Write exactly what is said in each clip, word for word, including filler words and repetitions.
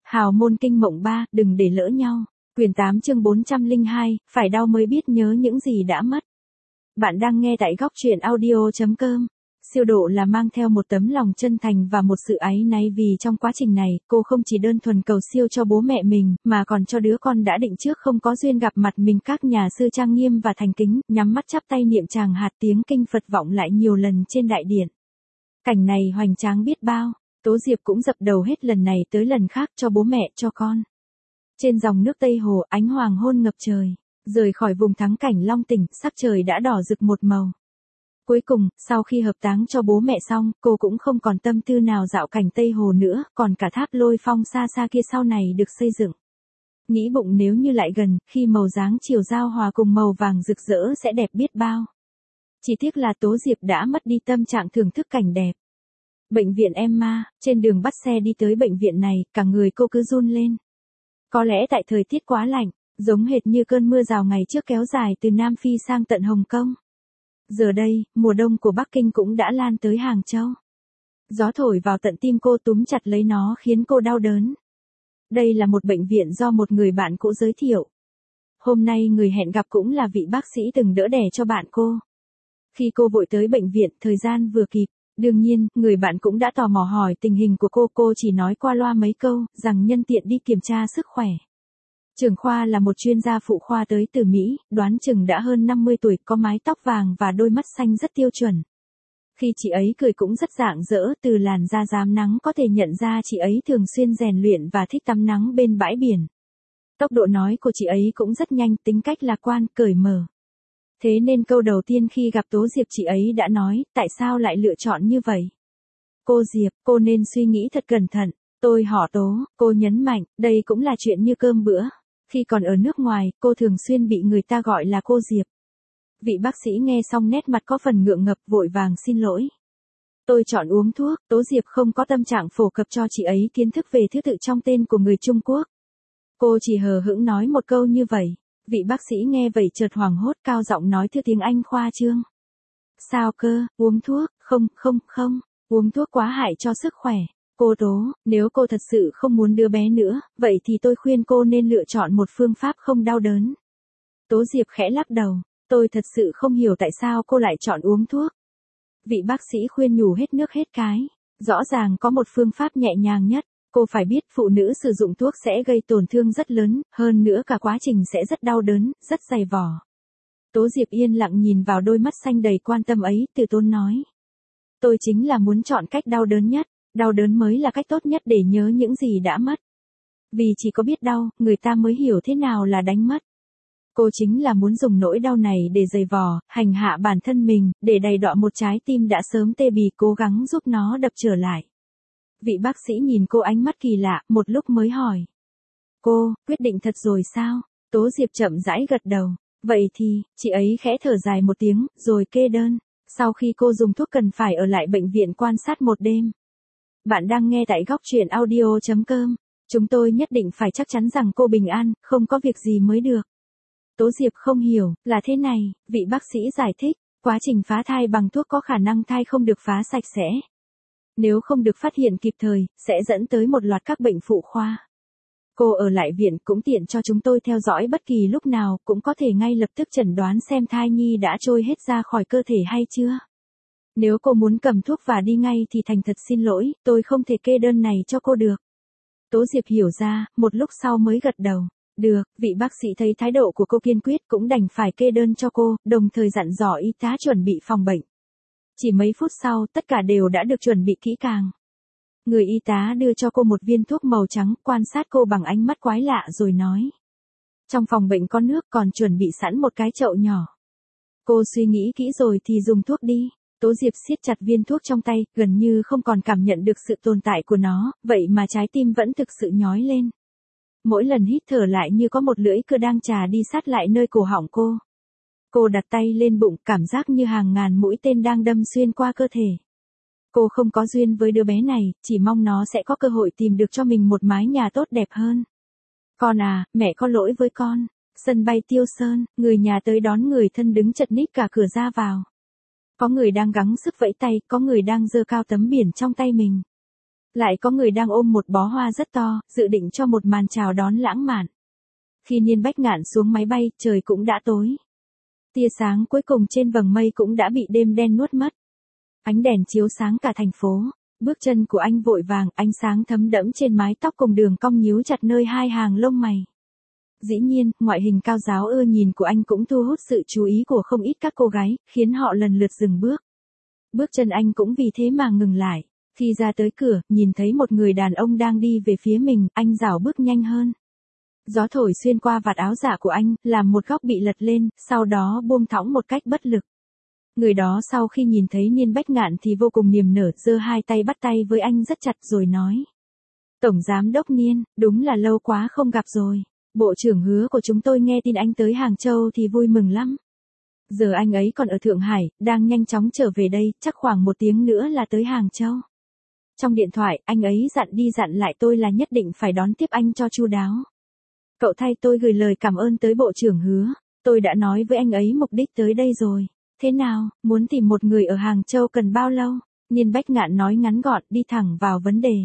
Hào môn kinh mộng ba, đừng để lỡ nhau. Quyển tám chương bốn trăm lẻ hai, phải đau mới biết nhớ những gì đã mất. Bạn đang nghe tại góc truyện audio chấm com. Siêu độ là mang theo một tấm lòng chân thành và một sự áy náy vì trong quá trình này, cô không chỉ đơn thuần cầu siêu cho bố mẹ mình, mà còn cho đứa con đã định trước không có duyên gặp mặt mình. Các nhà sư trang nghiêm và thành kính, nhắm mắt chắp tay niệm tràng hạt, tiếng kinh Phật vọng lại nhiều lần trên đại điện. Cảnh này hoành tráng biết bao. Tố Diệp cũng dập đầu hết lần này tới lần khác cho bố mẹ, cho con. Trên dòng nước Tây Hồ, ánh hoàng hôn ngập trời. Rời khỏi vùng thắng cảnh Long Tỉnh, sắc trời đã đỏ rực một màu. Cuối cùng, sau khi hợp táng cho bố mẹ xong, cô cũng không còn tâm tư nào dạo cảnh Tây Hồ nữa, còn cả tháp Lôi Phong xa xa kia sau này được xây dựng. Nghĩ bụng nếu như lại gần, khi màu dáng chiều giao hòa cùng màu vàng rực rỡ sẽ đẹp biết bao. Chỉ tiếc là Tố Diệp đã mất đi tâm trạng thưởng thức cảnh đẹp. Bệnh viện Emma, trên đường bắt xe đi tới bệnh viện này, cả người cô cứ run lên. Có lẽ tại thời tiết quá lạnh, giống hệt như cơn mưa rào ngày trước kéo dài từ Nam Phi sang tận Hồng Kông. Giờ đây, mùa đông của Bắc Kinh cũng đã lan tới Hàng Châu. Gió thổi vào tận tim cô, túm chặt lấy nó khiến cô đau đớn. Đây là một bệnh viện do một người bạn cũ giới thiệu. Hôm nay người hẹn gặp cũng là vị bác sĩ từng đỡ đẻ cho bạn cô. Khi cô vội tới bệnh viện, thời gian vừa kịp. Đương nhiên, người bạn cũng đã tò mò hỏi tình hình của cô, cô chỉ nói qua loa mấy câu, rằng nhân tiện đi kiểm tra sức khỏe. Trưởng khoa là một chuyên gia phụ khoa tới từ Mỹ, đoán chừng đã hơn năm mươi tuổi, có mái tóc vàng và đôi mắt xanh rất tiêu chuẩn. Khi chị ấy cười cũng rất rạng rỡ, từ làn da rám nắng có thể nhận ra chị ấy thường xuyên rèn luyện và thích tắm nắng bên bãi biển. Tốc độ nói của chị ấy cũng rất nhanh, tính cách lạc quan, cởi mở. Thế nên câu đầu tiên khi gặp Tố Diệp chị ấy đã nói, tại sao lại lựa chọn như vậy? Cô Diệp, cô nên suy nghĩ thật cẩn thận. Tôi họ Tố, cô nhấn mạnh, đây cũng là chuyện như cơm bữa. Khi còn ở nước ngoài, cô thường xuyên bị người ta gọi là cô Diệp. Vị bác sĩ nghe xong nét mặt có phần ngượng ngập, vội vàng xin lỗi. Tôi chọn uống thuốc. Tố Diệp không có tâm trạng phổ cập cho chị ấy kiến thức về thứ tự trong tên của người Trung Quốc. Cô chỉ hờ hững nói một câu như vậy. Vị bác sĩ nghe vậy chợt hoảng hốt, cao giọng nói theo tiếng Anh khoa trương. Sao cơ, uống thuốc, không, không, không, uống thuốc quá hại cho sức khỏe. Cô Tố, nếu cô thật sự không muốn đứa bé nữa, vậy thì tôi khuyên cô nên lựa chọn một phương pháp không đau đớn. Tố Diệp khẽ lắc đầu, tôi thật sự không hiểu tại sao cô lại chọn uống thuốc. Vị bác sĩ khuyên nhủ hết nước hết cái, rõ ràng có một phương pháp nhẹ nhàng nhất. Cô phải biết phụ nữ sử dụng thuốc sẽ gây tổn thương rất lớn, hơn nữa cả quá trình sẽ rất đau đớn, rất dày vò. Tố Diệp yên lặng nhìn vào đôi mắt xanh đầy quan tâm ấy, từ tốn nói. Tôi chính là muốn chọn cách đau đớn nhất, đau đớn mới là cách tốt nhất để nhớ những gì đã mất. Vì chỉ có biết đau, người ta mới hiểu thế nào là đánh mất. Cô chính là muốn dùng nỗi đau này để dày vò, hành hạ bản thân mình, để đầy đọa một trái tim đã sớm tê bì, cố gắng giúp nó đập trở lại. Vị bác sĩ nhìn cô ánh mắt kỳ lạ, một lúc mới hỏi. Cô, quyết định thật rồi sao? Tố Diệp chậm rãi gật đầu. Vậy thì, chị ấy khẽ thở dài một tiếng, rồi kê đơn. Sau khi cô dùng thuốc cần phải ở lại bệnh viện quan sát một đêm. Bạn đang nghe tại góc truyện audio chấm com. Chúng tôi nhất định phải chắc chắn rằng cô bình an, không có việc gì mới được. Tố Diệp không hiểu, là thế này, vị bác sĩ giải thích. Quá trình phá thai bằng thuốc có khả năng thai không được phá sạch sẽ. Nếu không được phát hiện kịp thời, sẽ dẫn tới một loạt các bệnh phụ khoa. Cô ở lại viện cũng tiện cho chúng tôi theo dõi bất kỳ lúc nào, cũng có thể ngay lập tức chẩn đoán xem thai nhi đã trôi hết ra khỏi cơ thể hay chưa. Nếu cô muốn cầm thuốc và đi ngay thì thành thật xin lỗi, tôi không thể kê đơn này cho cô được. Tố Diệp hiểu ra, một lúc sau mới gật đầu. Được, vị bác sĩ thấy thái độ của cô kiên quyết cũng đành phải kê đơn cho cô, đồng thời dặn dò y tá chuẩn bị phòng bệnh. Chỉ mấy phút sau, tất cả đều đã được chuẩn bị kỹ càng. Người y tá đưa cho cô một viên thuốc màu trắng, quan sát cô bằng ánh mắt quái lạ rồi nói. Trong phòng bệnh có nước, còn chuẩn bị sẵn một cái chậu nhỏ. Cô suy nghĩ kỹ rồi thì dùng thuốc đi. Tố Diệp siết chặt viên thuốc trong tay, gần như không còn cảm nhận được sự tồn tại của nó, vậy mà trái tim vẫn thực sự nhói lên. Mỗi lần hít thở lại như có một lưỡi cưa đang chà đi sát lại nơi cổ họng cô. Cô đặt tay lên bụng, cảm giác như hàng ngàn mũi tên đang đâm xuyên qua cơ thể. Cô không có duyên với đứa bé này, chỉ mong nó sẽ có cơ hội tìm được cho mình một mái nhà tốt đẹp hơn. Con à, mẹ có lỗi với con. Sân bay Tiêu Sơn, người nhà tới đón người thân đứng chật ních cả cửa ra vào. Có người đang gắng sức vẫy tay, có người đang giơ cao tấm biển trong tay mình. Lại có người đang ôm một bó hoa rất to, dự định cho một màn chào đón lãng mạn. Khi Niên Bách Ngạn xuống máy bay, trời cũng đã tối. Tia sáng cuối cùng trên vầng mây cũng đã bị đêm đen nuốt mất. Ánh đèn chiếu sáng cả thành phố. Bước chân của anh vội vàng, ánh sáng thấm đẫm trên mái tóc cùng đường cong nhíu chặt nơi hai hàng lông mày. Dĩ nhiên, ngoại hình cao ráo ưa nhìn của anh cũng thu hút sự chú ý của không ít các cô gái, khiến họ lần lượt dừng bước. Bước chân anh cũng vì thế mà ngừng lại. Khi ra tới cửa, nhìn thấy một người đàn ông đang đi về phía mình, anh rảo bước nhanh hơn. Gió thổi xuyên qua vạt áo dạ của anh, làm một góc bị lật lên, sau đó buông thõng một cách bất lực. Người đó sau khi nhìn thấy Niên Bách Ngạn thì vô cùng niềm nở, giơ hai tay bắt tay với anh rất chặt rồi nói. Tổng Giám Đốc Niên, đúng là lâu quá không gặp rồi. Bộ trưởng Hứa của chúng tôi nghe tin anh tới Hàng Châu thì vui mừng lắm. Giờ anh ấy còn ở Thượng Hải, đang nhanh chóng trở về đây, chắc khoảng một tiếng nữa là tới Hàng Châu. Trong điện thoại, anh ấy dặn đi dặn lại tôi là nhất định phải đón tiếp anh cho chu đáo. Cậu thay tôi gửi lời cảm ơn tới Bộ trưởng Hứa, tôi đã nói với anh ấy mục đích tới đây rồi. Thế nào, muốn tìm một người ở Hàng Châu cần bao lâu? Niên Bách Ngạn nói ngắn gọn, đi thẳng vào vấn đề.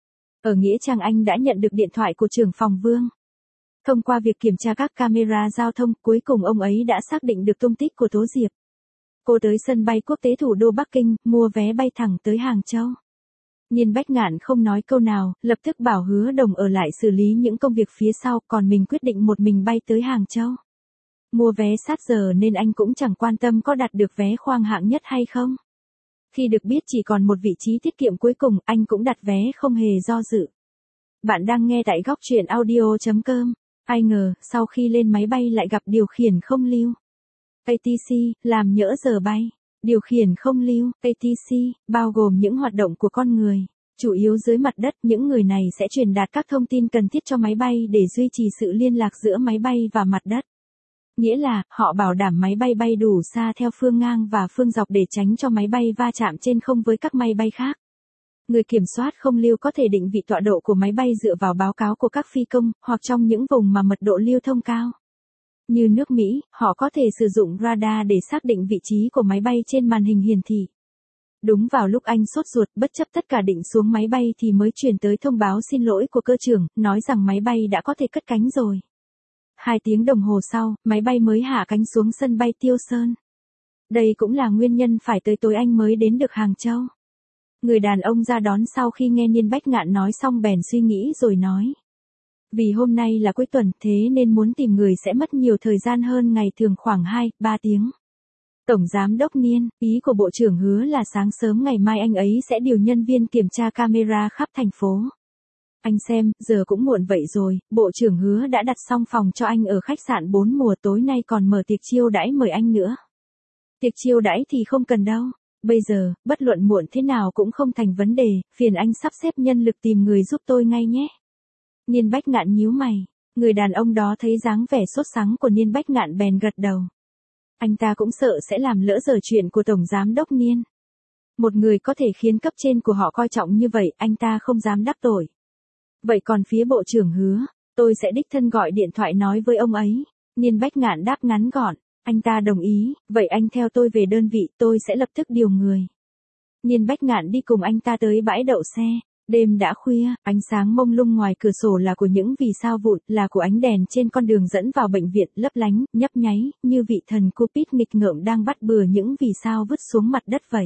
Ở Nghĩa Trang anh đã nhận được điện thoại của trưởng phòng Vương. Thông qua việc kiểm tra các camera giao thông, cuối cùng ông ấy đã xác định được tung tích của Tố Diệp. Cô tới sân bay quốc tế thủ đô Bắc Kinh, mua vé bay thẳng tới Hàng Châu. Niên Bách Ngạn không nói câu nào, lập tức bảo Hứa Đồng ở lại xử lý những công việc phía sau, còn mình quyết định một mình bay tới Hàng Châu. Mua vé sát giờ nên anh cũng chẳng quan tâm có đặt được vé khoang hạng nhất hay không. Khi được biết chỉ còn một vị trí tiết kiệm cuối cùng, anh cũng đặt vé không hề do dự. Bạn đang nghe tại góc truyện audio chấm com. Ai ngờ, sau khi lên máy bay lại gặp điều khiển không lưu. a tê xê, làm nhỡ giờ bay. Điều khiển không lưu, a tê xê, bao gồm những hoạt động của con người. Chủ yếu dưới mặt đất, những người này sẽ truyền đạt các thông tin cần thiết cho máy bay để duy trì sự liên lạc giữa máy bay và mặt đất. Nghĩa là, họ bảo đảm máy bay bay đủ xa theo phương ngang và phương dọc để tránh cho máy bay va chạm trên không với các máy bay khác. Người kiểm soát không lưu có thể định vị tọa độ của máy bay dựa vào báo cáo của các phi công, hoặc trong những vùng mà mật độ lưu thông cao. Như nước Mỹ, họ có thể sử dụng radar để xác định vị trí của máy bay trên màn hình hiển thị. Đúng vào lúc anh sốt ruột, bất chấp tất cả định xuống máy bay thì mới truyền tới thông báo xin lỗi của cơ trưởng, nói rằng máy bay đã có thể cất cánh rồi. Hai tiếng đồng hồ sau, máy bay mới hạ cánh xuống sân bay Tiêu Sơn. Đây cũng là nguyên nhân phải tới tối anh mới đến được Hàng Châu. Người đàn ông ra đón sau khi nghe Niên Bách Ngạn nói xong bèn suy nghĩ rồi nói. Vì hôm nay là cuối tuần thế nên muốn tìm người sẽ mất nhiều thời gian hơn ngày thường khoảng hai ba tiếng. Tổng Giám Đốc Niên, ý của Bộ trưởng Hứa là sáng sớm ngày mai anh ấy sẽ điều nhân viên kiểm tra camera khắp thành phố. Anh xem, giờ cũng muộn vậy rồi, Bộ trưởng Hứa đã đặt xong phòng cho anh ở khách sạn bốn mùa, tối nay còn mở tiệc chiêu đãi mời anh nữa. Tiệc chiêu đãi thì không cần đâu. Bây giờ, bất luận muộn thế nào cũng không thành vấn đề, phiền anh sắp xếp nhân lực tìm người giúp tôi ngay nhé. Niên Bách Ngạn nhíu mày, người đàn ông đó thấy dáng vẻ sốt sắng của Niên Bách Ngạn bèn gật đầu. Anh ta cũng sợ sẽ làm lỡ giờ chuyện của Tổng Giám Đốc Niên. Một người có thể khiến cấp trên của họ coi trọng như vậy, anh ta không dám đắc tội. Vậy còn phía Bộ trưởng Hứa, tôi sẽ đích thân gọi điện thoại nói với ông ấy. Niên Bách Ngạn đáp ngắn gọn. Anh ta đồng ý, vậy anh theo tôi về đơn vị, tôi sẽ lập tức điều người. Niên Bách Ngạn đi cùng anh ta tới bãi đậu xe. Đêm đã khuya, ánh sáng mông lung ngoài cửa sổ là của những vì sao vụn, là của ánh đèn trên con đường dẫn vào bệnh viện, lấp lánh, nhấp nháy, như vị thần Cupid nghịch ngợm đang bắt bừa những vì sao vứt xuống mặt đất vậy.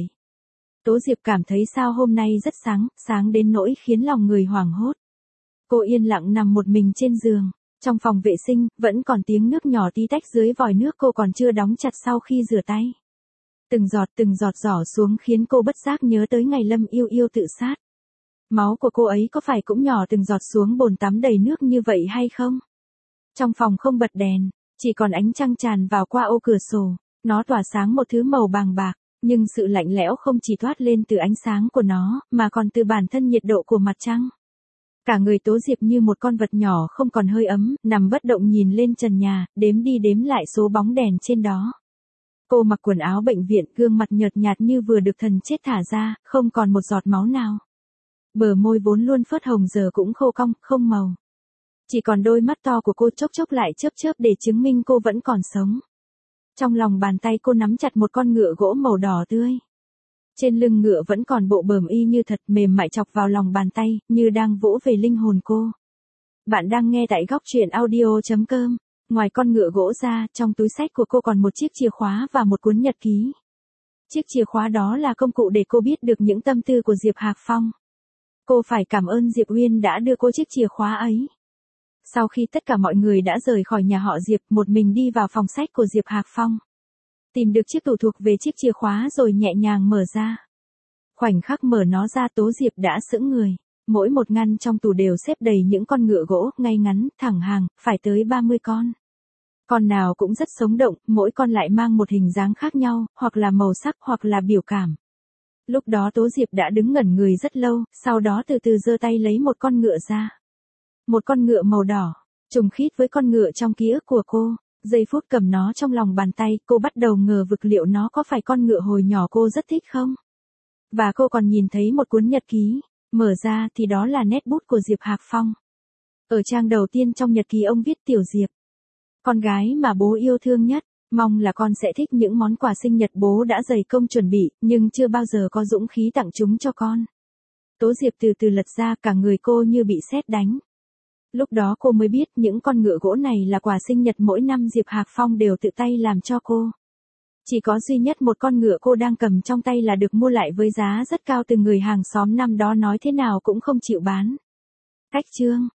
Tố Diệp cảm thấy sao hôm nay rất sáng, sáng đến nỗi khiến lòng người hoảng hốt. Cô yên lặng nằm một mình trên giường. Trong phòng vệ sinh, vẫn còn tiếng nước nhỏ tí tách dưới vòi nước cô còn chưa đóng chặt sau khi rửa tay. Từng giọt từng giọt rỏ xuống khiến cô bất giác nhớ tới ngày Lâm Yêu Yêu tự sát. Máu của cô ấy có phải cũng nhỏ từng giọt xuống bồn tắm đầy nước như vậy hay không? Trong phòng không bật đèn, chỉ còn ánh trăng tràn vào qua ô cửa sổ. Nó tỏa sáng một thứ màu bàng bạc, nhưng sự lạnh lẽo không chỉ toát lên từ ánh sáng của nó, mà còn từ bản thân nhiệt độ của mặt trăng. Cả người Tố Diệp như một con vật nhỏ không còn hơi ấm, nằm bất động nhìn lên trần nhà, đếm đi đếm lại số bóng đèn trên đó. Cô mặc quần áo bệnh viện, gương mặt nhợt nhạt như vừa được thần chết thả ra, không còn một giọt máu nào. Bờ môi vốn luôn phớt hồng giờ cũng khô cong, không màu. Chỉ còn đôi mắt to của cô chốc chốc lại chớp chớp để chứng minh cô vẫn còn sống. Trong lòng bàn tay cô nắm chặt một con ngựa gỗ màu đỏ tươi. Trên lưng ngựa vẫn còn bộ bờm y như thật, mềm mại chọc vào lòng bàn tay, như đang vỗ về linh hồn cô. Bạn đang nghe tại góc truyện audio.com. Ngoài con ngựa gỗ ra, trong túi xách của cô còn một chiếc chìa khóa và một cuốn nhật ký. Chiếc chìa khóa đó là công cụ để cô biết được những tâm tư của Diệp Hạc Phong. Cô phải cảm ơn Diệp Uyên đã đưa cô chiếc chìa khóa ấy. Sau khi tất cả mọi người đã rời khỏi nhà họ Diệp, một mình đi vào phòng sách của Diệp Hạc Phong. Tìm được chiếc tủ thuộc về chiếc chìa khóa rồi nhẹ nhàng mở ra. Khoảnh khắc mở nó ra, Tố Diệp đã sững người. Mỗi một ngăn trong tủ đều xếp đầy những con ngựa gỗ, ngay ngắn, thẳng hàng, phải tới ba mươi con. Con nào cũng rất sống động, mỗi con lại mang một hình dáng khác nhau, hoặc là màu sắc hoặc là biểu cảm. Lúc đó Tố Diệp đã đứng ngẩn người rất lâu, sau đó từ từ giơ tay lấy một con ngựa ra. Một con ngựa màu đỏ, trùng khít với con ngựa trong ký ức của cô. Giây phút cầm nó trong lòng bàn tay, cô bắt đầu ngờ vực liệu nó có phải con ngựa hồi nhỏ cô rất thích không? Và cô còn nhìn thấy một cuốn nhật ký, mở ra thì đó là nét bút của Diệp Hạc Phong. Ở trang đầu tiên trong nhật ký ông viết: Tiểu Diệp, con gái mà bố yêu thương nhất, mong là con sẽ thích những món quà sinh nhật bố đã dày công chuẩn bị, nhưng chưa bao giờ có dũng khí tặng chúng cho con. Tố Diệp từ từ lật ra, cả người cô như bị sét đánh. Lúc đó cô mới biết những con ngựa gỗ này là quà sinh nhật mỗi năm Diệp Hạc Phong đều tự tay làm cho cô. Chỉ có duy nhất một con ngựa cô đang cầm trong tay là được mua lại với giá rất cao từ người hàng xóm năm đó nói thế nào cũng không chịu bán. Cách chương